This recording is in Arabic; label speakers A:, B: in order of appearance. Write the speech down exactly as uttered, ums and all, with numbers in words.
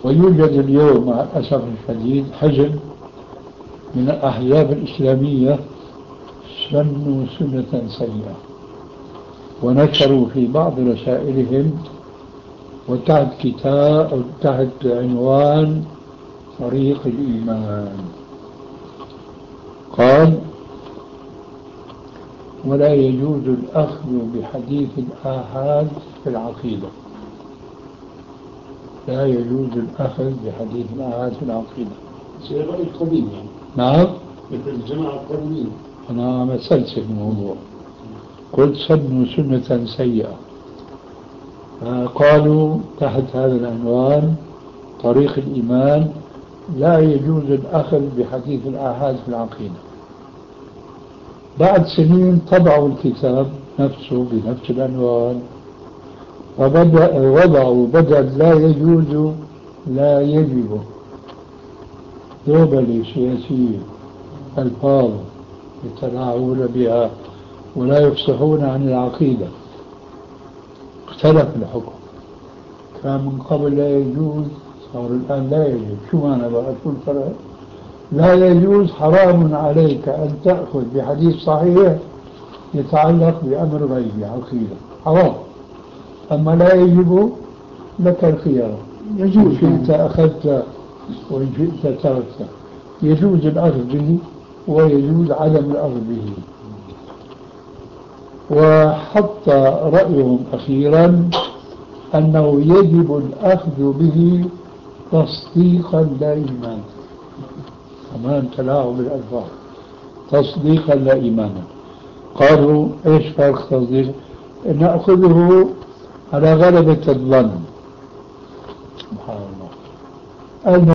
A: ويوجد اليوم مع الأسف الشديد حزب من الأحزاب الإسلامية سنوا سنة سيئة، ونشروا في بعض رسائلهم وتحت كتاب أو تحت عنوان طريق الإيمان قال: ولا يجوز الأخذ بحديث الآحاد في العقيدة. لا يجوز الأخذ بحديث الآحاد في العقيدة.
B: شيء رأي قديم يعني.
A: نعم.
B: مثل الجماعة القديمين.
A: أنا مثلت الموضوع، قلت سنوا سنة سيئة، قالوا تحت هذا العنوان طريق الإيمان لا يجوز الأخذ بحديث الآحاد في العقيدة. بعد سنين طبعوا الكتاب نفسه بنفس العنوان وبدأ وضعوا بدل لا يجوز لا يجب، دوبلة سياسية ألفاظ يتلاعبون بها ولا يفصحون عن العقيدة. اختلف الحكم، كان من قبل لا يجوز صار الآن لا يجوز. شو معنى بقى؟ شو الفرق؟ لا يجوز حرام عليك أن تأخذ بحديث صحيح يتعلق بأمر غيبي عقيدة، حرام. أما لا يجب لك الخيار، يجوز شئت أخذت وإن شئت تركت. يجوز الأخذ به ويجوز عدم الأخذ به. وحط رأيهم أخيرا أنه يجب الأخذ به تصديقا لا إيمانا. كمان تلاعب بالألفاظ، تصديقا لا إيمانا. قالوا إيش فرق تصديق؟ نأخذه على غلبة الظن. سبحان الله.